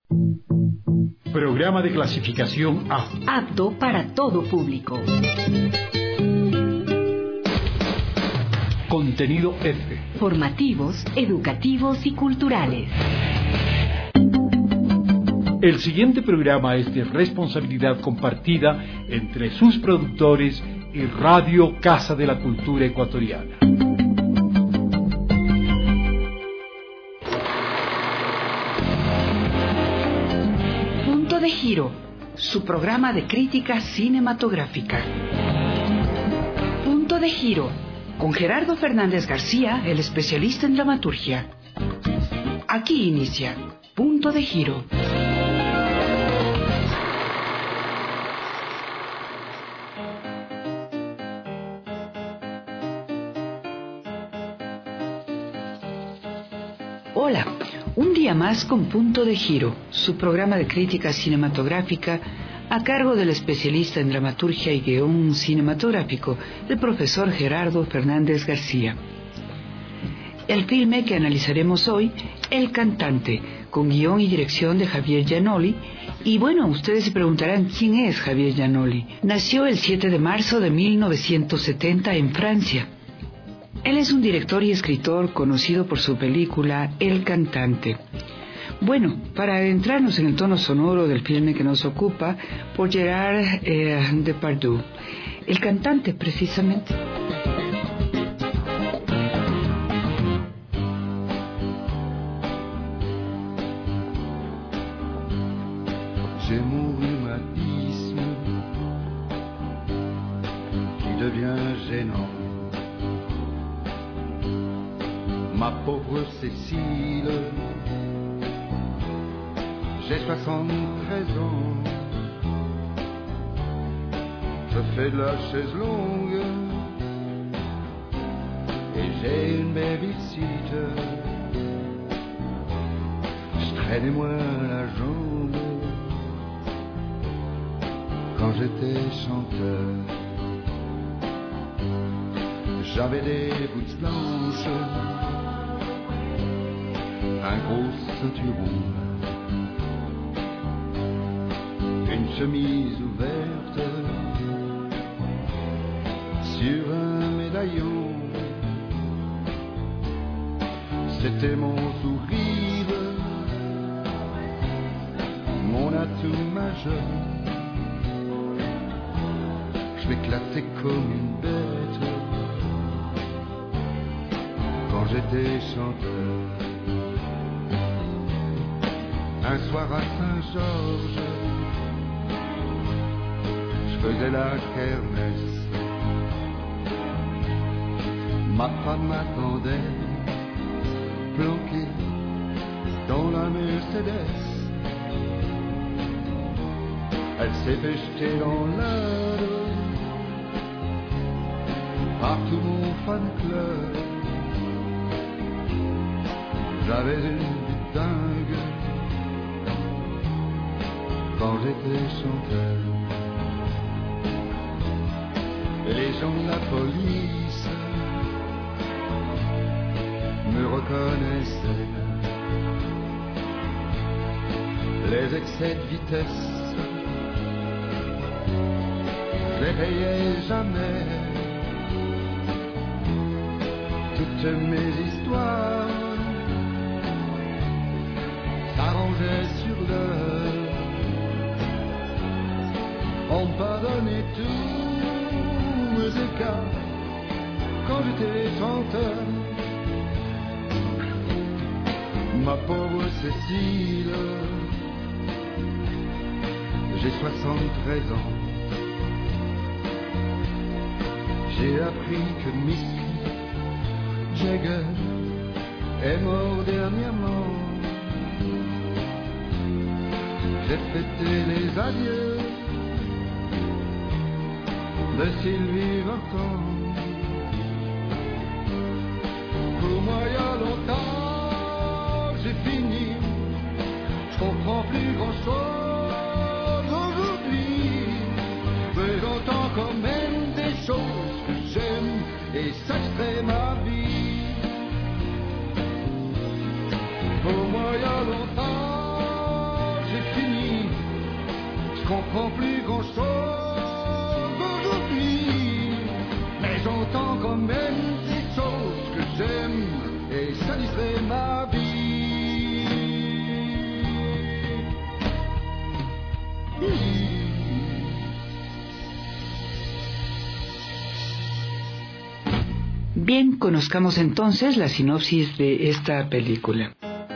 Programa de clasificación A. Apto para todo público. Contenido F. Formativos, educativos y culturales. El siguiente programa es de responsabilidad compartida entre sus productores y Radio Casa de la Cultura Ecuatoriana. Punto de Giro, su programa de crítica cinematográfica. Punto de Giro, con Gerardo Fernández García, el especialista en dramaturgia. Aquí inicia Punto de Giro. Hola, un día más con Punto de Giro, su programa de crítica cinematográfica a cargo del especialista en dramaturgia y guión cinematográfico, el profesor Gerardo Fernández García. El filme que analizaremos hoy, El Cantante, con guión y dirección de Javier Giannoli. Y bueno, ustedes se preguntarán, ¿quién es Javier Giannoli? Nació el 7 de marzo de 1970 en Francia. Él es un director y escritor conocido por su película El Cantante. Bueno, para adentrarnos en el tono sonoro del filme que nos ocupa, por Gerard Depardieu. El Cantante, precisamente. J'ai mon rhumatisme qui devient gênant. Ma pauvre Cécile, j'ai 73 ans. Je fais de la chaise longue et j'ai une babysitter. Je traînais moins la jambe quand j'étais chanteur. J'avais des boots blanches, un gros ceinturon, une chemise ouverte sur un médaillon. C'était mon sourire, mon atout majeur. Je m'éclatais comme une bête quand j'étais chanteur. Un soir à Saint-Georges, je faisais la kermesse. Ma femme m'attendait, planquée dans la Mercedes. Elle s'est fait jeter dans l'âne par tout mon fan club. J'avais une vie dingue quand j'étais chanteur. Les gens de la police me reconnaissaient. Les excès de vitesse, je les payais jamais. Toutes mes histoires s'arrangeaient sur l'heure. On pardonnait tous mes écarts quand j'étais chanteur. Ma pauvre Cécile, j'ai 73 ans. J'ai appris que Mick Jagger est mort dernièrement. J'ai fêté les adieux de Sylvie Vartan. Pour moi, il y a longtemps que j'ai fini. Je comprends plus grand-chose aujourd'hui, mais j'entends quand même des choses que j'aime et ça serait ma vie. Pour moi, il y a longtemps comprends plus grand-chose aujourd'hui, mais j'entends quand même ces choses que j'aime et satisfait ma vie. Bien, conozcamos entonces la sinopsis de esta película.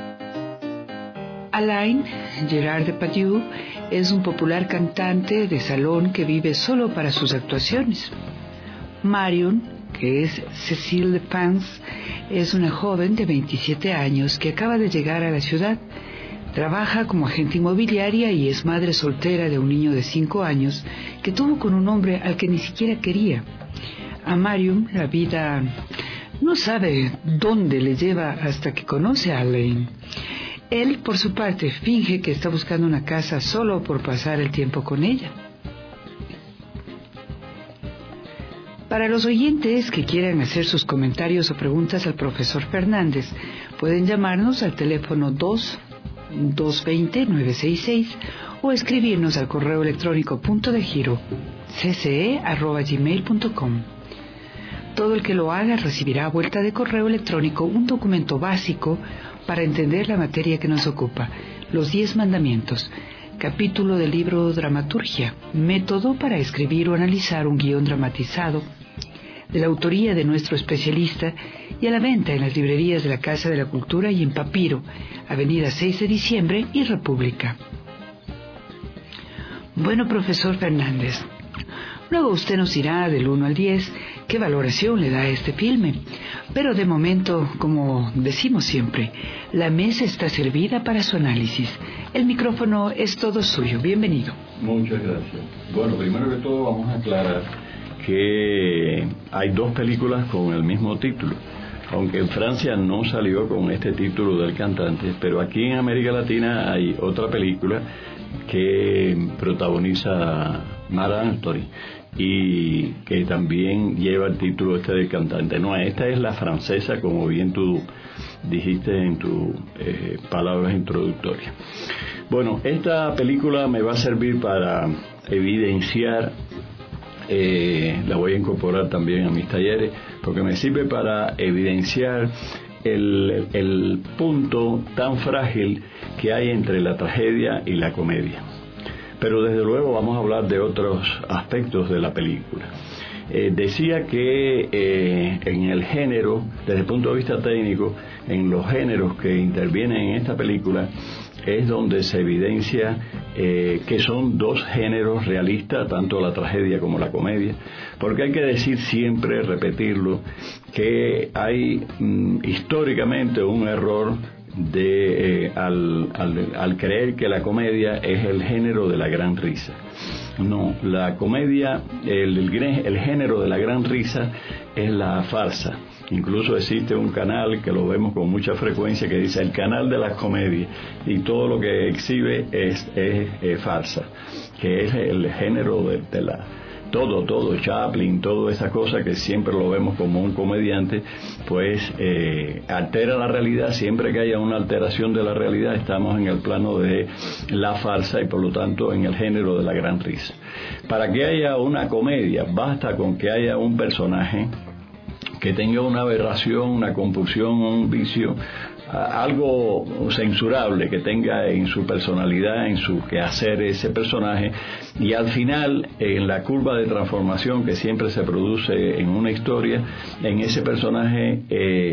Alain Gerard Depardieu es un popular cantante de salón que vive solo para sus actuaciones. Marion, que es Cécile Depens, es una joven de 27 años que acaba de llegar a la ciudad. Trabaja como agente inmobiliaria y es madre soltera de un niño de 5 años que tuvo con un hombre al que ni siquiera quería. A Marion la vida no sabe dónde le lleva hasta que conoce a Alain. Él, por su parte, finge que está buscando una casa solo por pasar el tiempo con ella. Para los oyentes que quieran hacer sus comentarios o preguntas al profesor Fernández, pueden llamarnos al teléfono 220-966 o escribirnos al correo electrónico puntodegiro@gmail.com. Todo el que lo haga recibirá a vuelta de correo electrónico un documento básico para entender la materia que nos ocupa, los 10 mandamientos, capítulo del libro Dramaturgia, método para escribir o analizar un guión dramatizado, de la autoría de nuestro especialista y a la venta en las librerías de la Casa de la Cultura y en Papiro, Avenida 6 de Diciembre y República. Bueno, profesor Fernández, luego usted nos dirá del 1 al 10 qué valoración le da a este filme. Pero de momento, como decimos siempre, la mesa está servida para su análisis. El micrófono es todo suyo. Bienvenido. Muchas gracias. Bueno, primero que todo vamos a aclarar que hay 2 películas con el mismo título. Aunque en Francia no salió con este título del cantante, pero aquí en América Latina hay otra película que protagoniza Marc Anthony y que también lleva el título del cantante. No, esta es la francesa, como bien tú dijiste en tus palabras introductorias. Bueno, esta película me va a servir para evidenciar, la voy a incorporar también a mis talleres, porque me sirve para evidenciar el punto tan frágil que hay entre la tragedia y la comedia. Pero desde luego vamos a hablar de otros aspectos de la película. Decía que en el género, desde el punto de vista técnico, en los géneros que intervienen en esta película, es donde se evidencia que son 2 géneros realistas, tanto la tragedia como la comedia, porque hay que decir siempre, repetirlo, que hay históricamente un error al creer que la comedia es el género de la gran risa. No, la comedia, el género de la gran risa es la farsa. Incluso existe un canal que lo vemos con mucha frecuencia que dice el canal de las comedias, y todo lo que exhibe es farsa, que es el género de la... Todo, Chaplin, toda esa cosa que siempre lo vemos como un comediante, pues altera la realidad. Siempre que haya una alteración de la realidad, estamos en el plano de la farsa y por lo tanto en el género de la gran risa. Para que haya una comedia, basta con que haya un personaje que tenga una aberración, una compulsión, un vicio, algo censurable que tenga en su personalidad, en su quehacer ese personaje, y al final, en la curva de transformación que siempre se produce en una historia, en ese personaje,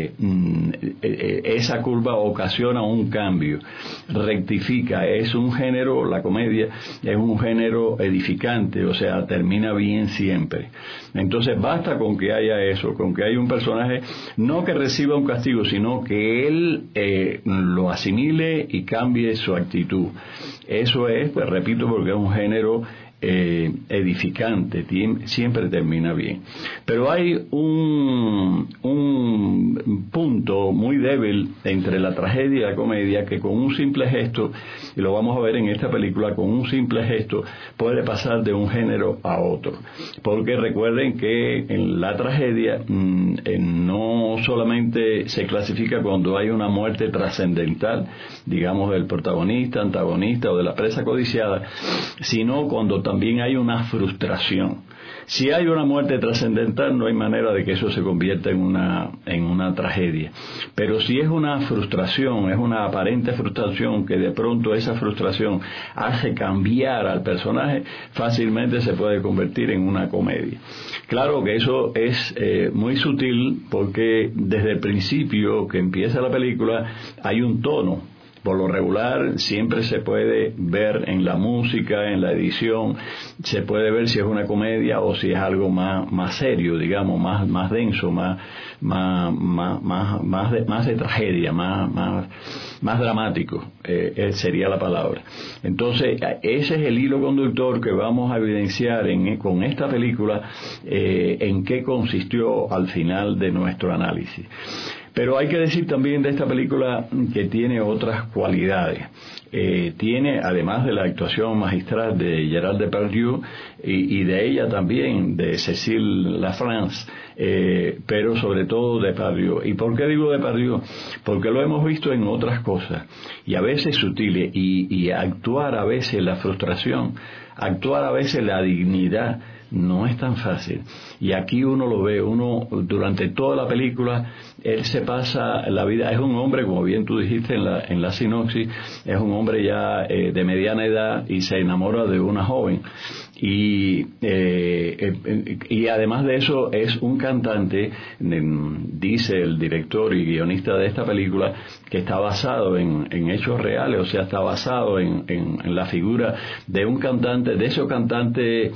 esa curva ocasiona un cambio, rectifica. Es un género, la comedia es un género edificante, o sea, termina bien siempre. Entonces basta con que haya eso, con que haya un personaje no que reciba un castigo, sino que él lo asimile y cambie su actitud. Eso es, pues repito, porque es un género edificante, siempre termina bien. Pero hay un punto muy débil entre la tragedia y la comedia, que con un simple gesto, y lo vamos a ver en esta película, con un simple gesto puede pasar de un género a otro. Porque recuerden que en la tragedia no solamente se clasifica cuando hay una muerte trascendental, digamos del protagonista, antagonista o de la presa codiciada, sino cuando también hay una frustración. Si hay una muerte trascendental, no hay manera de que eso se convierta en una tragedia. Pero si es una frustración, es una aparente frustración, que de pronto esa frustración hace cambiar al personaje, fácilmente se puede convertir en una comedia. Claro que eso es muy sutil, porque desde el principio que empieza la película hay un tono. Por lo regular siempre se puede ver en la música, en la edición, se puede ver si es una comedia o si es algo más serio, digamos, más denso, más de tragedia, más dramático, sería la palabra. Entonces, ese es el hilo conductor que vamos a evidenciar con esta película, en qué consistió al final de nuestro análisis. Pero hay que decir también de esta película que tiene otras cualidades. Tiene, además de la actuación magistral de Gerard Depardieu y de ella también, de Cécile Lafrance, pero sobre todo Depardieu. ¿Y por qué digo Depardieu? Porque lo hemos visto en otras cosas, y a veces sutiles, y actuar a veces la frustración, actuar a veces la dignidad, no es tan fácil. Y aquí uno lo ve, durante toda la película, él se pasa la vida, es un hombre, como bien tú dijiste en la sinopsis, es un hombre ya de mediana edad y se enamora de una joven. Y además de eso es un cantante, dice el director y guionista de esta película, que está basado en hechos reales, o sea, está basado en la figura de un cantante, de esos cantantes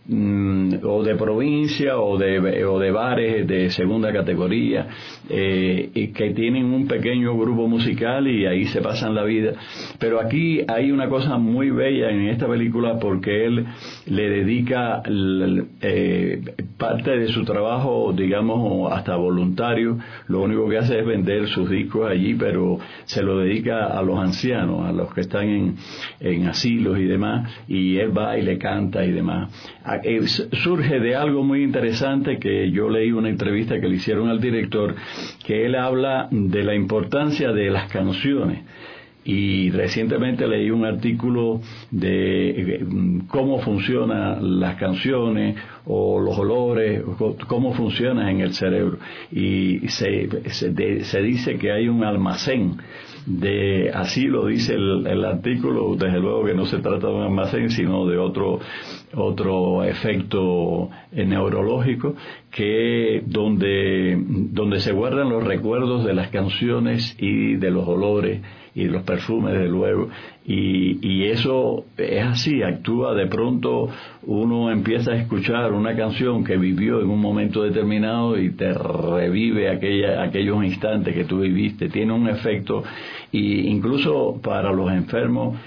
o de provincia o de bares de segunda categoría, y que tienen un pequeño grupo musical y ahí se pasan la vida. Pero aquí hay una cosa muy bella en esta película, porque él le dedica parte de su trabajo, digamos, hasta voluntario. Lo único que hace es vender sus discos allí, pero se lo dedica a los ancianos, a los que están en asilos y demás, y él va y le canta y demás. Surge de algo muy interesante, que yo leí una entrevista que le hicieron al director, que él habla de la importancia de las canciones. Y recientemente leí un artículo de cómo funcionan las canciones o los olores, cómo funcionan en el cerebro. Y se dice que hay un almacén así lo dice el artículo, desde luego que no se trata de un almacén, sino de otro efecto neurológico, que donde se guardan los recuerdos de las canciones y de los olores y los perfumes, desde luego, y eso es así, actúa. De pronto uno empieza a escuchar una canción que vivió en un momento determinado y te revive aquellos instantes que tú viviste. Tiene un efecto, y incluso para los enfermos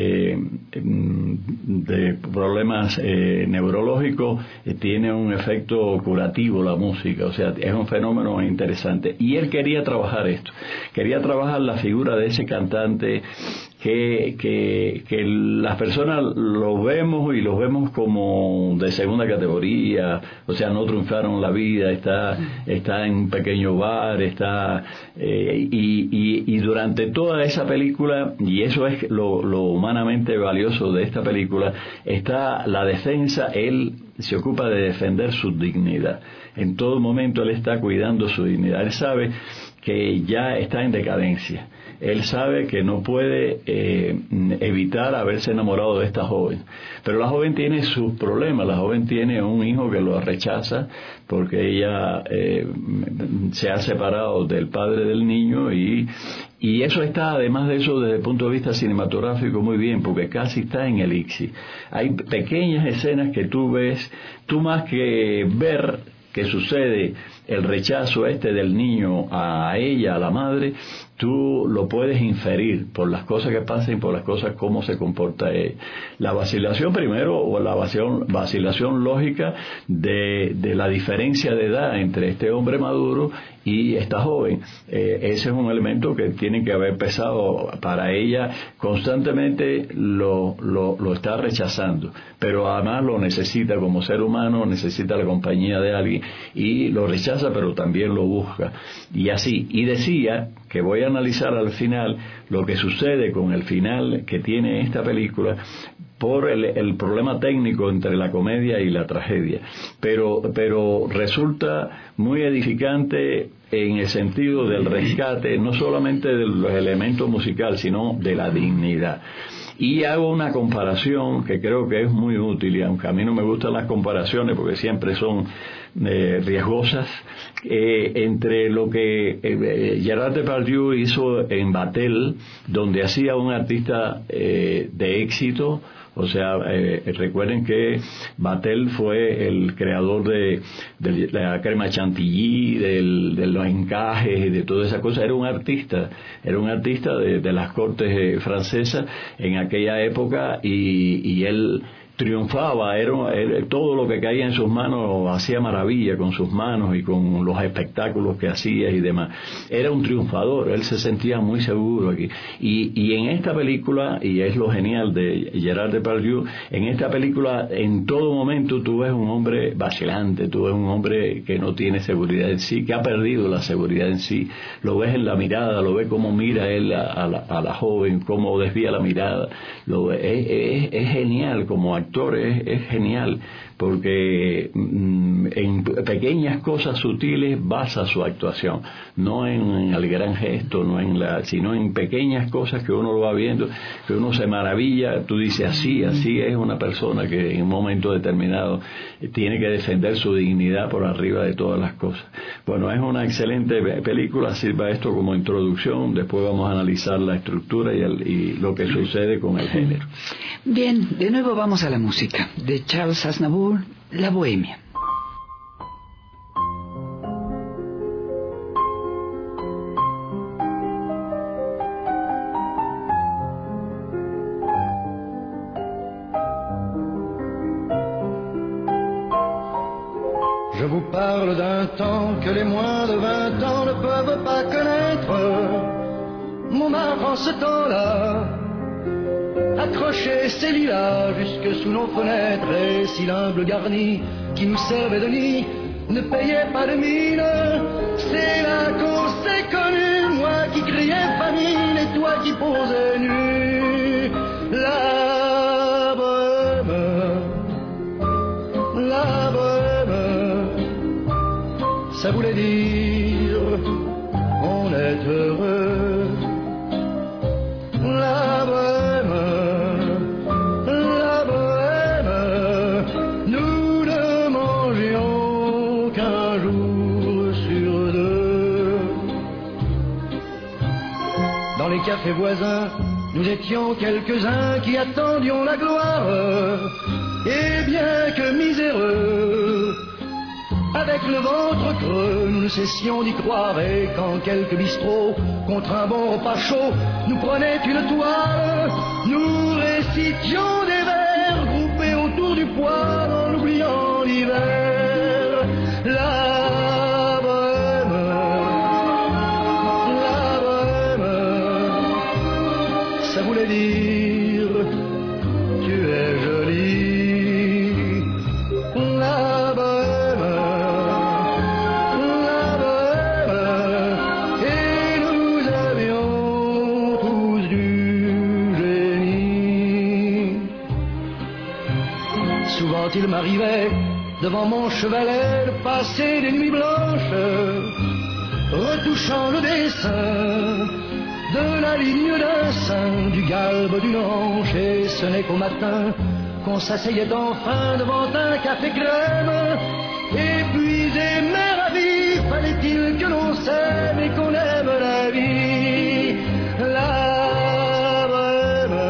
de problemas neurológicos, tiene un efecto curativo la música. O sea, es un fenómeno interesante, y él quería trabajar esto, quería trabajar la figura de ese cantante que las personas los vemos como de segunda categoría, o sea, no triunfaron la vida, está en un pequeño bar, y durante toda esa película, y eso es lo humanamente valioso de esta película, está la defensa. Él se ocupa de defender su dignidad. En todo momento él está cuidando su dignidad. Él sabe que ya está en decadencia. Él sabe que no puede evitar haberse enamorado de esta joven. Pero la joven tiene sus problemas. La joven tiene un hijo que lo rechaza porque ella se ha separado del padre del niño, y eso está, además de eso, desde el punto de vista cinematográfico, muy bien, porque casi está en el elixir. Hay pequeñas escenas que tú ves, tú más que ver que sucede el rechazo del niño a ella, a la madre, tú lo puedes inferir por las cosas que pasan y por las cosas cómo se comporta ella. La vacilación primero, o la vacilación lógica de la diferencia de edad entre este hombre maduro y esta joven. Ese es un elemento que tiene que haber pesado para ella. Constantemente lo está rechazando, pero además lo necesita como ser humano, necesita la compañía de alguien, y lo rechaza pero también lo busca, y así. Y decía que voy a analizar al final lo que sucede con el final que tiene esta película, por el problema técnico entre la comedia y la tragedia, pero resulta muy edificante en el sentido del rescate, no solamente de los elementos musicales, sino de la dignidad. Y hago una comparación que creo que es muy útil, y aunque a mí no me gustan las comparaciones porque siempre son riesgosas, entre lo que Gerard Depardieu hizo en Vatel, donde hacía un artista de éxito. O sea, recuerden que Vatel fue el creador de la crema chantilly, de los encajes y de todas esas cosas. Era un artista de las cortes francesas en aquella época, y él triunfaba, todo lo que caía en sus manos hacía maravilla con sus manos y con los espectáculos que hacía y demás. Era un triunfador, él se sentía muy seguro aquí. Y en esta película, y es lo genial de Gerard Depardieu, en esta película en todo momento tú ves un hombre vacilante, tú ves un hombre que no tiene seguridad en sí, que ha perdido la seguridad en sí. Lo ves en la mirada, lo ves cómo mira él a la joven, cómo desvía la mirada. Es genial como actor. Es genial, porque en pequeñas cosas sutiles basa su actuación, no en el gran gesto, sino en pequeñas cosas que uno lo va viendo, que uno se maravilla. Tú dices, así es una persona que en un momento determinado tiene que defender su dignidad por arriba de todas las cosas. Bueno, es una excelente película, sirva esto como introducción, después vamos a analizar la estructura y lo que sucede con el género. Bien, de nuevo vamos a la música de Charles Aznavour, La Bohemia. Je vous parle d'un temps que les moins de 20 ans ne peuvent pas connaître. Montmartre en ce temps-là accrochait ses lilas jusque sous nos fenêtres, et si l'humble garni qui nous servait de nid ne payait pas de mine, c'est là qu'on s'est connus, moi qui criais famine et toi qui posais nu. La bohème, ça voulait dire on est heureux. La bohème, nous ne mangions qu'un jour sur deux. Dans les cafés voisins, nous étions quelques-uns qui attendions la gloire, et bien que miséreux, avec le ventre creux, nous ne cessions d'y croire. Et quand quelques bistrots, contre un bon repas chaud, nous prenaient une toile, nous récitions des vers groupés autour du poêle en oubliant l'hiver. La bohème, ça voulait dire tu es jolie. La bohème, et nous avions tous du génie. Souvent il m'arrivait devant mon chevalet de passer des nuits blanches, retouchant le dessin de la ligne d'un sein, du galbe d'une hanche, et ce n'est qu'au matin qu'on s'asseyait enfin devant un café crème. Épuisé mais ravi, fallait-il que l'on s'aime et qu'on aime la vie. La bohème,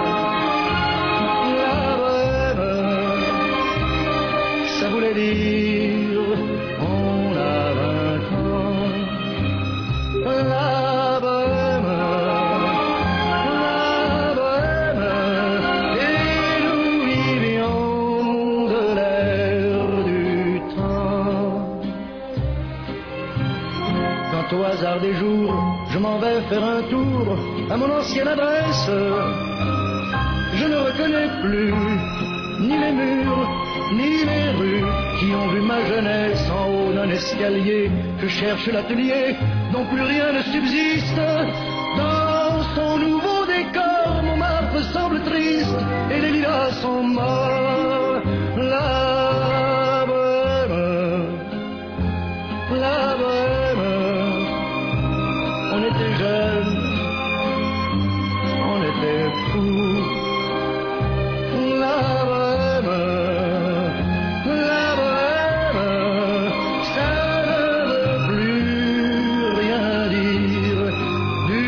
ça voulait dire on a 20 ans. La bohème, faire un tour à mon ancienne adresse. Je ne reconnais plus ni les murs, ni les rues qui ont vu ma jeunesse en haut d'un escalier. Je cherche l'atelier dont plus rien ne subsiste. Dans son nouveau décor, Montmartre semble triste et les lilas sont morts. La Bohème, on était jeunes, on était fous. La Bohème, ça ne veut plus rien dire du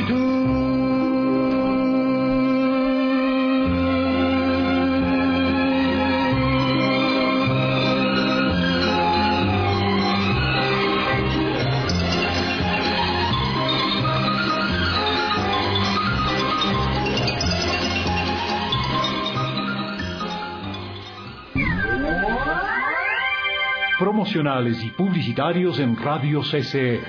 Promocionales y publicitarios en Radio CCE.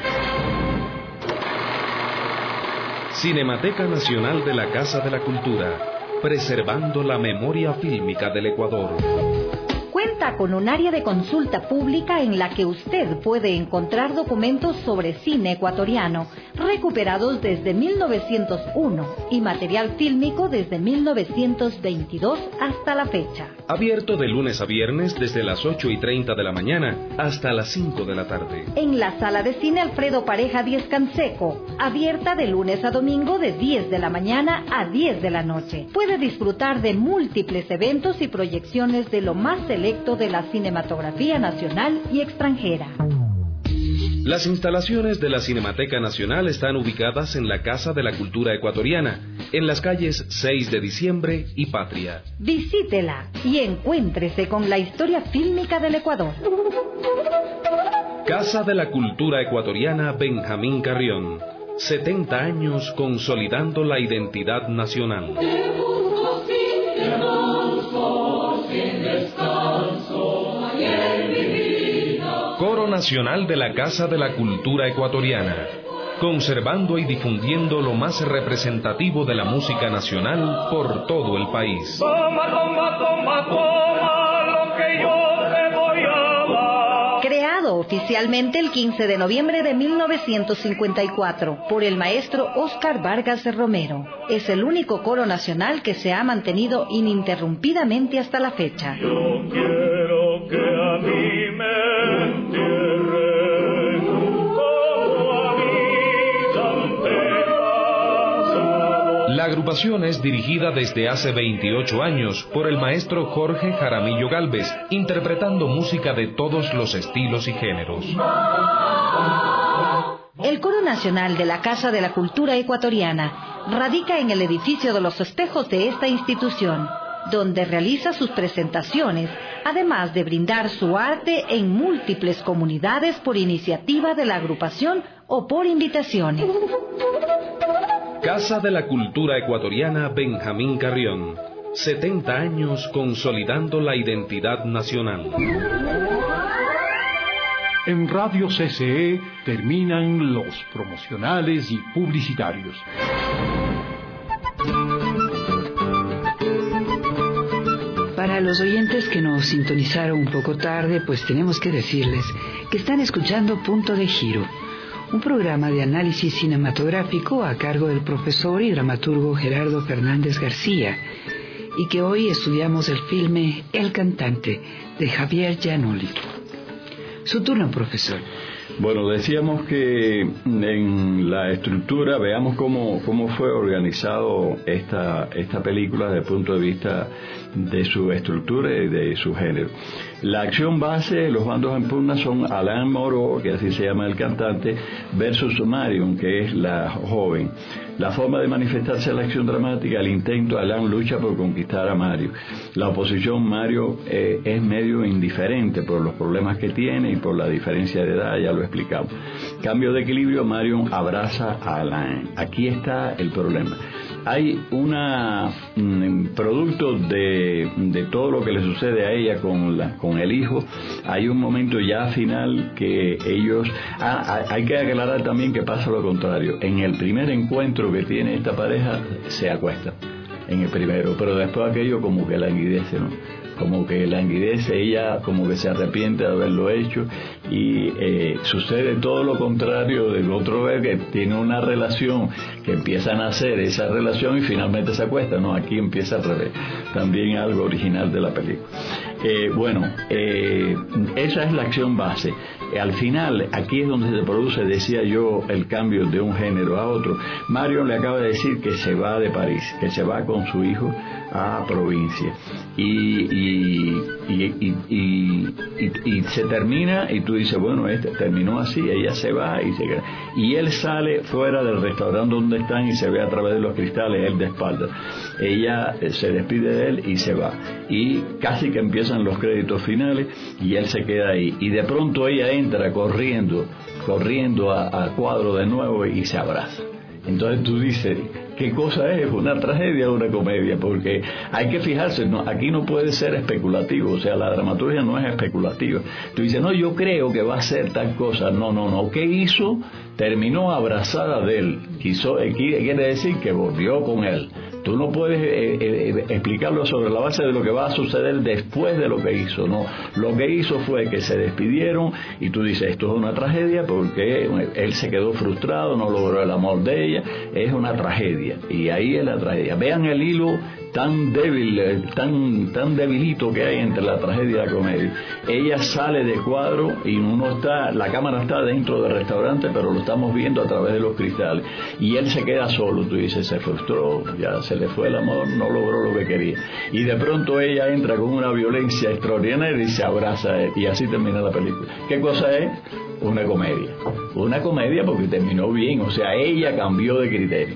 Cinemateca Nacional de la Casa de la Cultura, preservando la memoria fílmica del Ecuador. Cuenta con un área de consulta pública en la que usted puede encontrar documentos sobre cine ecuatoriano, recuperados desde 1901 y material fílmico desde 1922 hasta la fecha. Abierto de lunes a viernes desde las 8:30 de la mañana hasta las 5 de la tarde. En la sala de cine Alfredo Pareja 10 Canseco, abierta de lunes a domingo de 10 de la mañana a 10 de la noche. Puede disfrutar de múltiples eventos y proyecciones de lo más selecto de la cinematografía nacional y extranjera. Las instalaciones de la Cinemateca Nacional están ubicadas en la Casa de la Cultura Ecuatoriana, en las calles 6 de Diciembre y Patria. Visítela y encuéntrese con la historia fílmica del Ecuador. Casa de la Cultura Ecuatoriana Benjamín Carrión. 70 años consolidando la identidad nacional. Coro Nacional de la Casa de la Cultura Ecuatoriana, conservando y difundiendo lo más representativo de la música nacional por todo el país. Toma, toma, toma, toma lo que yo te voy a dar. Creado oficialmente el 15 de noviembre de 1954 por el maestro Óscar Vargas de Romero. Es el único coro nacional que se ha mantenido ininterrumpidamente hasta la fecha. Yo quiero que a mí me entierren como a mis antepasados. La agrupación es dirigida desde hace 28 años por el maestro Jorge Jaramillo Gálvez, interpretando música de todos los estilos y géneros. El Coro Nacional de la Casa de la Cultura Ecuatoriana radica en el edificio de los festejos de esta institución, donde realiza sus presentaciones, además de brindar su arte en múltiples comunidades por iniciativa de la agrupación o por invitaciones. Casa de la Cultura Ecuatoriana Benjamín Carrión. 70 años consolidando la identidad nacional. En Radio CCE terminan los promocionales y publicitarios. Para los oyentes que nos sintonizaron un poco tarde, pues tenemos que decirles que están escuchando Punto de Giro, un programa de análisis cinematográfico a cargo del profesor y dramaturgo Gerardo Fernández García, y que hoy estudiamos el filme El Cantante, de Javier Giannoli. Su turno, profesor. Bueno, decíamos que en la estructura, veamos cómo fue organizado esta película desde el punto de vista de su estructura y de su género. La acción base, los bandos en pugna son Alain Moreau, que así se llama el cantante, versus Marion, que es la joven. La forma de manifestarse la acción dramática, el intento, Alain lucha por conquistar a Mario. La oposición, Mario es medio indiferente por los problemas que tiene y por la diferencia de edad, ya lo explicamos. Cambio de equilibrio, Marion abraza a Alain. Aquí está el problema. Hay una producto producto de todo lo que le sucede a ella con el hijo, hay un momento ya final que ellos... hay que aclarar también que pasa lo contrario. En el primer encuentro que tiene esta pareja, se acuesta, en el primero, pero después aquello como que languidece, ¿no? Como que languidece, ella como que se arrepiente de haberlo hecho, y sucede todo lo contrario del otro ver, que tiene una relación, que empiezan a hacer esa relación y finalmente se acuesta, ¿no? Aquí empieza al revés, también algo original de la película. Esa es la acción base. Al final, aquí es donde se produce, decía yo, el cambio de un género a otro. Marion le acaba de decir que se va de París, que se va con su hijo a provincia, y se termina, y tú dices, bueno, terminó así, ella se va y se queda, y él sale fuera del restaurante donde están y se ve a través de los cristales, él de espaldas. Ella se despide de él y se va, y casi que empiezan los créditos finales y él se queda ahí, y de pronto ella entra corriendo a cuadro de nuevo y se abraza. Entonces tú dices, ¿qué cosa es? ¿Una tragedia o una comedia? Porque hay que fijarse, no, aquí no puede ser especulativo, o sea, la dramaturgia no es especulativa. Tú dices, no, yo creo que va a ser tal cosa. No. ¿Qué hizo? Terminó abrazada de él. Quiere decir que volvió con él. Tú no puedes explicarlo sobre la base de lo que va a suceder después de lo que hizo, no. Lo que hizo fue que se despidieron, y tú dices, esto es una tragedia porque él se quedó frustrado, no logró el amor de ella, es una tragedia, y ahí es la tragedia. Vean el hilo tan débil, tan debilito que hay entre la tragedia y la comedia. Ella sale de cuadro y la cámara está dentro del restaurante, pero lo estamos viendo a través de los cristales, y él se queda solo. Tú dices, se frustró, ya se le fue el amor, no logró lo que quería, y de pronto ella entra con una violencia extraordinaria y se abraza a él, y así termina la película. ¿Qué cosa es? Una comedia porque terminó bien, o sea, ella cambió de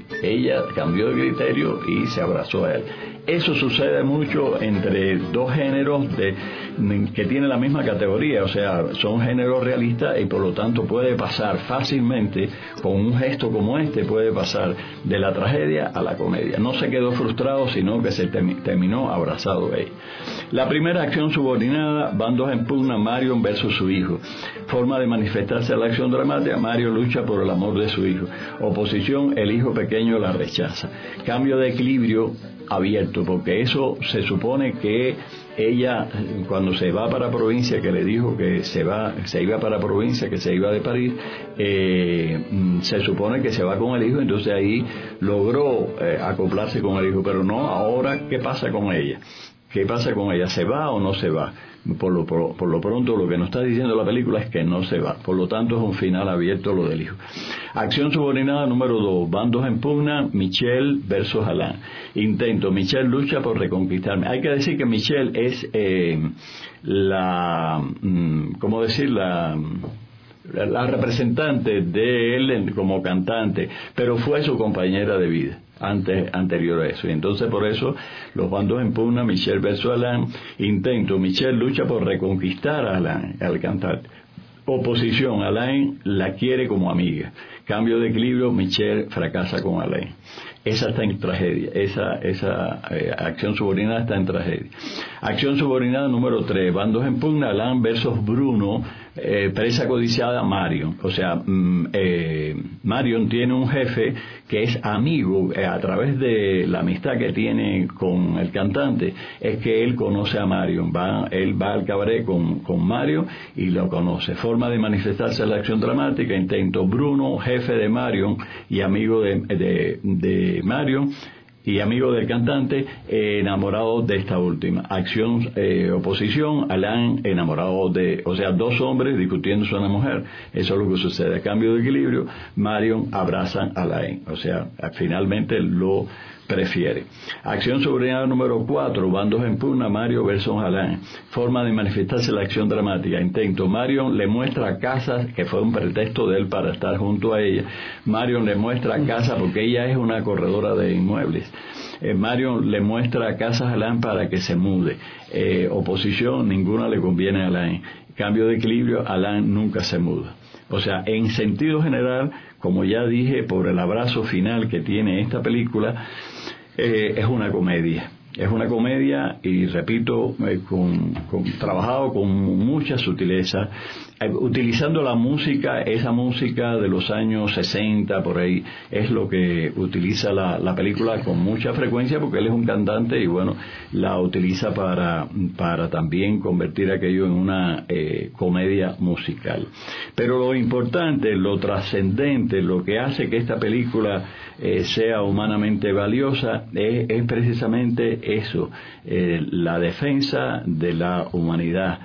criterio y se abrazó a él. Eso sucede mucho entre dos géneros que tienen la misma categoría, o sea, son géneros realistas, y por lo tanto puede pasar fácilmente, con un gesto como este, puede pasar de la tragedia a la comedia. No se quedó frustrado, sino que se terminó abrazado a ella. La primera acción subordinada, bandos en pugna, Marion versus su hijo. Forma de manifestarse la acción dramática, Marion lucha por el amor de su hijo. Oposición, el hijo pequeño la rechaza. Cambio de equilibrio abierto, porque eso se supone que ella, cuando se va para provincia, que le dijo que se iba para provincia, que se iba de París, se supone que se va con el hijo, entonces ahí logró acoplarse con el hijo, pero no ahora. ¿Qué pasa con ella? ¿Se va o no se va? Por lo pronto, lo que nos está diciendo la película es que no se va. Por lo tanto, es un final abierto lo del hijo. Acción subordinada número 2. Bandos en pugna, Michelle versus Alain. Intento. Michelle lucha por reconquistarme. Hay que decir que Michelle es la representante de él como cantante, pero fue su compañera de vida anterior a eso, y entonces por eso los bandos en pugna, Michelle versus Alain. Intento. Michelle lucha por reconquistar a Alain, al cantante. Oposición, Alain la quiere como amiga. Cambio de equilibrio, Michelle fracasa con Alain. Esa está en tragedia, esa acción subordinada está en tragedia. Acción subordinada número 3, bandos en pugna, Alain versus Bruno, presa codiciada, Marion. O sea, Marion tiene un jefe que es amigo, a través de la amistad que tiene con el cantante, es que él conoce a Marion. Él va al cabaret con Marion y lo conoce. Forma de manifestarse la acción dramática, intento. Bruno, jefe de Marion y amigo de Marion y amigo del cantante, enamorado de esta última. Acción, oposición, Alain enamorado o sea, dos hombres discutiendo sobre una mujer. Eso es lo que sucede. A cambio de equilibrio, Marion abrazan a Alain, o sea, finalmente lo prefiere. Acción subordinada número 4, bandos en pugna, Mario versus Alain. Forma de manifestarse la acción dramática. Intento. Marion le muestra casas, que fue un pretexto de él para estar junto a ella. Marion le muestra casas porque ella es una corredora de inmuebles. Marion le muestra casas a Alain para que se mude. Oposición, ninguna le conviene a Alain. Cambio de equilibrio, Alain nunca se muda. O sea, en sentido general, como ya dije, por el abrazo final que tiene esta película, es una comedia. Es una comedia, y repito, trabajado con mucha sutileza, utilizando la música, esa música de los años 60, por ahí, es lo que utiliza la película con mucha frecuencia, porque él es un cantante y bueno, la utiliza para también convertir aquello en una comedia musical. Pero lo importante, lo trascendente, lo que hace que esta película sea humanamente valiosa es precisamente eso, la defensa de la humanidad.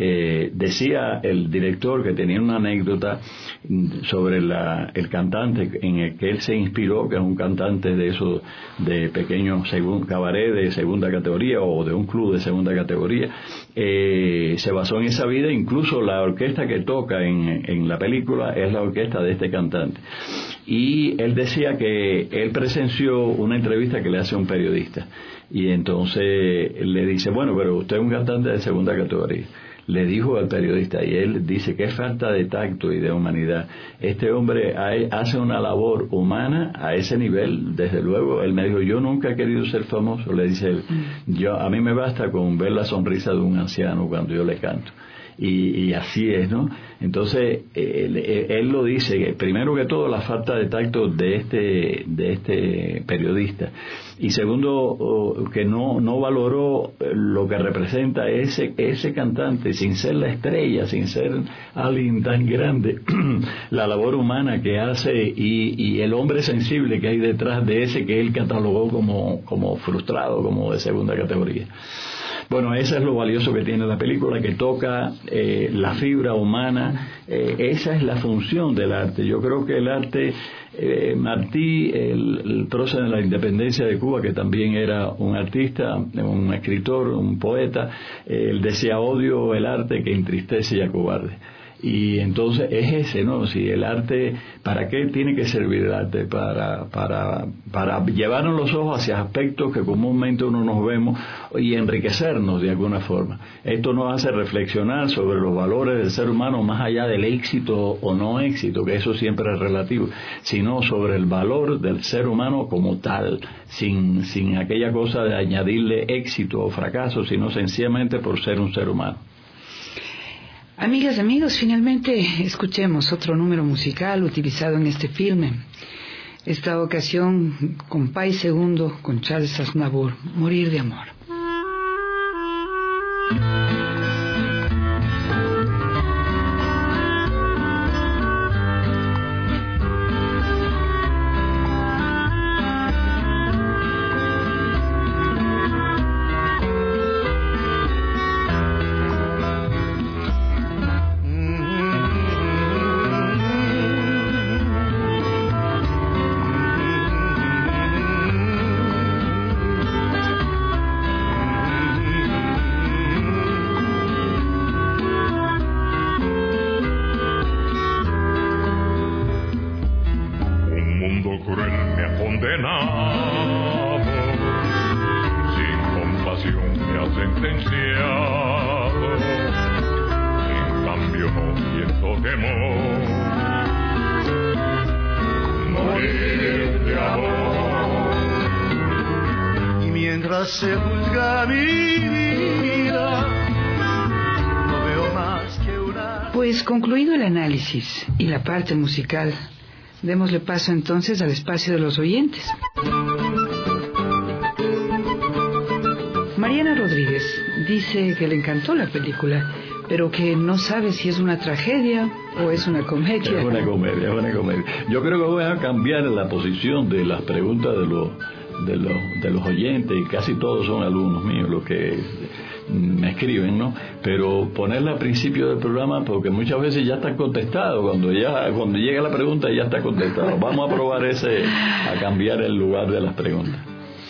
Decía el director que tenía una anécdota sobre el cantante en el que él se inspiró, que es un cantante de esos de pequeño cabaret de segunda categoría o de un club de segunda categoría. Se basó en esa vida, incluso la orquesta que toca en la película es la orquesta de este cantante. Y él decía que él presenció una entrevista que le hace un periodista, y entonces le dice, bueno, pero usted es un cantante de segunda categoría. Le dijo al periodista, y él dice que es falta de tacto y de humanidad. Este hombre hace una labor humana a ese nivel. Desde luego, él me dijo, yo nunca he querido ser famoso, le dice él. A mí me basta con ver la sonrisa de un anciano cuando yo le canto. Y así es, ¿no? Entonces, él lo dice, primero que todo, la falta de tacto de este periodista. Y segundo, que no valoró lo que representa ese cantante, sin ser la estrella, sin ser alguien tan grande, la labor humana que hace y el hombre sensible que hay detrás de ese que él catalogó como frustrado, como de segunda categoría. Bueno, eso es lo valioso que tiene la película, que toca la fibra humana. Esa es la función del arte. Yo creo que el arte, Martí, el prócer de la independencia de Cuba, que también era un artista, un escritor, un poeta, él decía, odio el arte que entristece y acobarde. Y entonces es ese, ¿no? Si el arte, ¿para qué tiene que servir el arte? Para llevarnos los ojos hacia aspectos que comúnmente uno nos vemos y enriquecernos de alguna forma. Esto nos hace reflexionar sobre los valores del ser humano más allá del éxito o no éxito, que eso siempre es relativo, sino sobre el valor del ser humano como tal, sin aquella cosa de añadirle éxito o fracaso, sino sencillamente por ser un ser humano. Amigas, amigos, finalmente escuchemos otro número musical utilizado en este filme. Esta ocasión con Pai II, con Charles Aznavour, Morir de amor. Se juzga mi vida, no veo más que una... Pues concluido el análisis y la parte musical, démosle paso entonces al espacio de los oyentes. Mariana Rodríguez dice que le encantó la película, pero que no sabe si es una tragedia o es una comedia. Es una comedia. Yo creo que voy a cambiar la posición de las preguntas de los oyentes, y casi todos son alumnos míos los que me escriben, ¿no? Pero ponerla al principio del programa, porque muchas veces ya está contestado, cuando llega la pregunta ya está contestado. Vamos a probar a cambiar el lugar de las preguntas.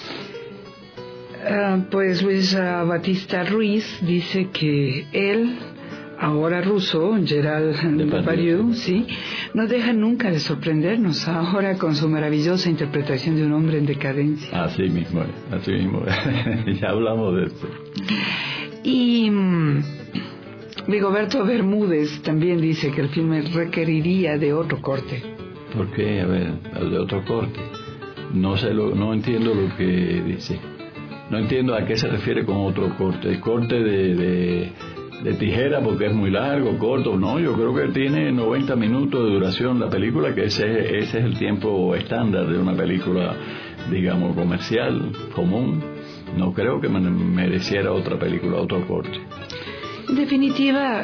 Pues Luis Batista Ruiz dice que él, ahora ruso, Gerald Depardieu, sí, no deja nunca de sorprendernos, ahora con su maravillosa interpretación de un hombre en decadencia. Así mismo es. Ya hablamos de esto. Y Rigoberto Bermúdez también dice que el filme requeriría de otro corte. ¿Por qué? A ver, de otro corte. No entiendo lo que dice. No entiendo a qué se refiere con otro corte. El corte de tijera porque es muy largo, corto. No, yo creo que tiene 90 minutos de duración la película, que ese es el tiempo estándar de una película, digamos, comercial, común. No creo que mereciera otra película, otro corte. En definitiva,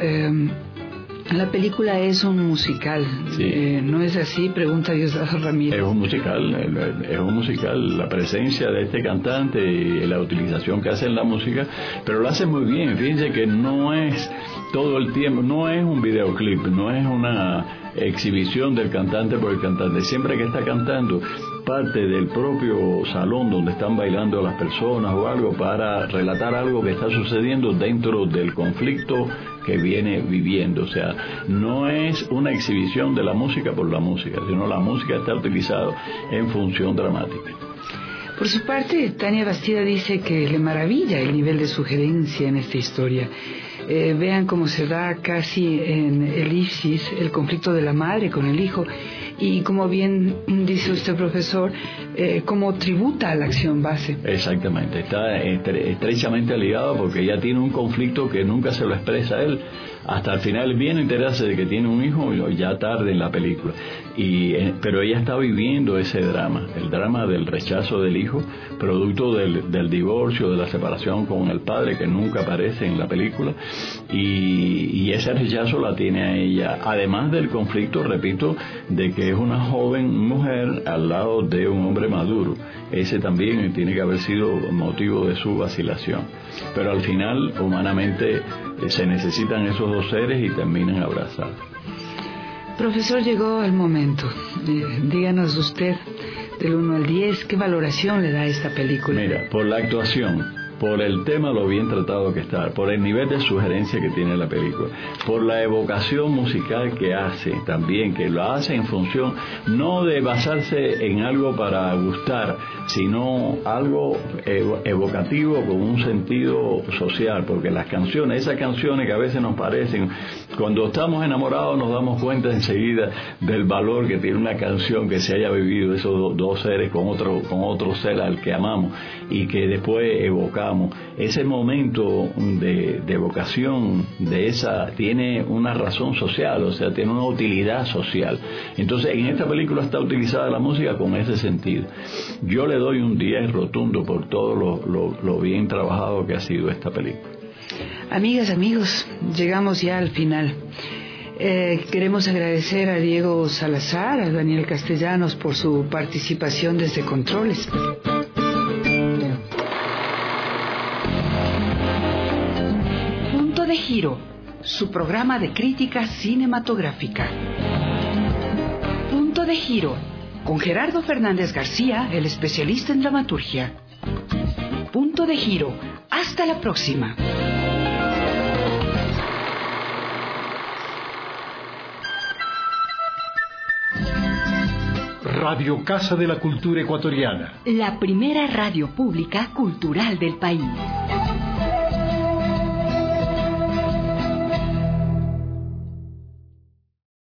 la película es un musical. Sí. ¿No es así? Pregunta Diosdado Ramírez. Es un musical. La presencia de este cantante y la utilización que hace en la música, pero lo hace muy bien. Fíjense que no es todo el tiempo, no es un videoclip, no es una exhibición del cantante por el cantante. Siempre que está cantando, parte del propio salón donde están bailando las personas o algo, para relatar algo que está sucediendo dentro del conflicto que viene viviendo. O sea, no es una exhibición de la música por la música, sino la música está utilizada en función dramática. Por su parte, Tania Bastida dice que le maravilla el nivel de sugerencia en esta historia. Vean cómo se da casi en elipsis el conflicto de la madre con el hijo, y como bien dice usted, profesor, cómo tributa a la acción base. Exactamente, está estrechamente ligado, porque ella tiene un conflicto que nunca se lo expresa a él. Hasta el final viene a enterarse de que tiene un hijo ya tarde en la película. Pero ella está viviendo ese drama, el drama del rechazo del hijo, producto del divorcio, de la separación con el padre, que nunca aparece en la película, y ese rechazo la tiene a ella, además del conflicto, repito, de que es una joven mujer al lado de un hombre maduro. Ese también tiene que haber sido motivo de su vacilación. Pero al final, humanamente, se necesitan esos dos seres y terminan abrazados. Profesor, llegó el momento. Díganos usted, del 1 al 10, ¿qué valoración le da a esta película? Mira, por la actuación, por el tema lo bien tratado que está, por el nivel de sugerencia que tiene la película, por la evocación musical que hace también, que lo hace en función no de basarse en algo para gustar, sino algo evocativo con un sentido social, porque las canciones, esas canciones que a veces nos parecen, cuando estamos enamorados nos damos cuenta enseguida del valor que tiene una canción que se haya vivido esos dos seres con otro ser al que amamos, y que después evocamos. Ese momento de evocación de esa tiene una razón social, o sea, tiene una utilidad social. Entonces, en esta película está utilizada la música con ese sentido. Yo le doy un 10 rotundo por todo lo bien trabajado que ha sido esta película. Amigas, amigos, llegamos ya al final. Queremos agradecer a Diego Salazar, a Daniel Castellanos por su participación desde Controles. Punto de Giro, su programa de crítica cinematográfica. Punto de Giro, con Gerardo Fernández García, el especialista en dramaturgia. Punto de Giro, hasta la próxima. Radio Casa de la Cultura Ecuatoriana. La primera radio pública cultural del país.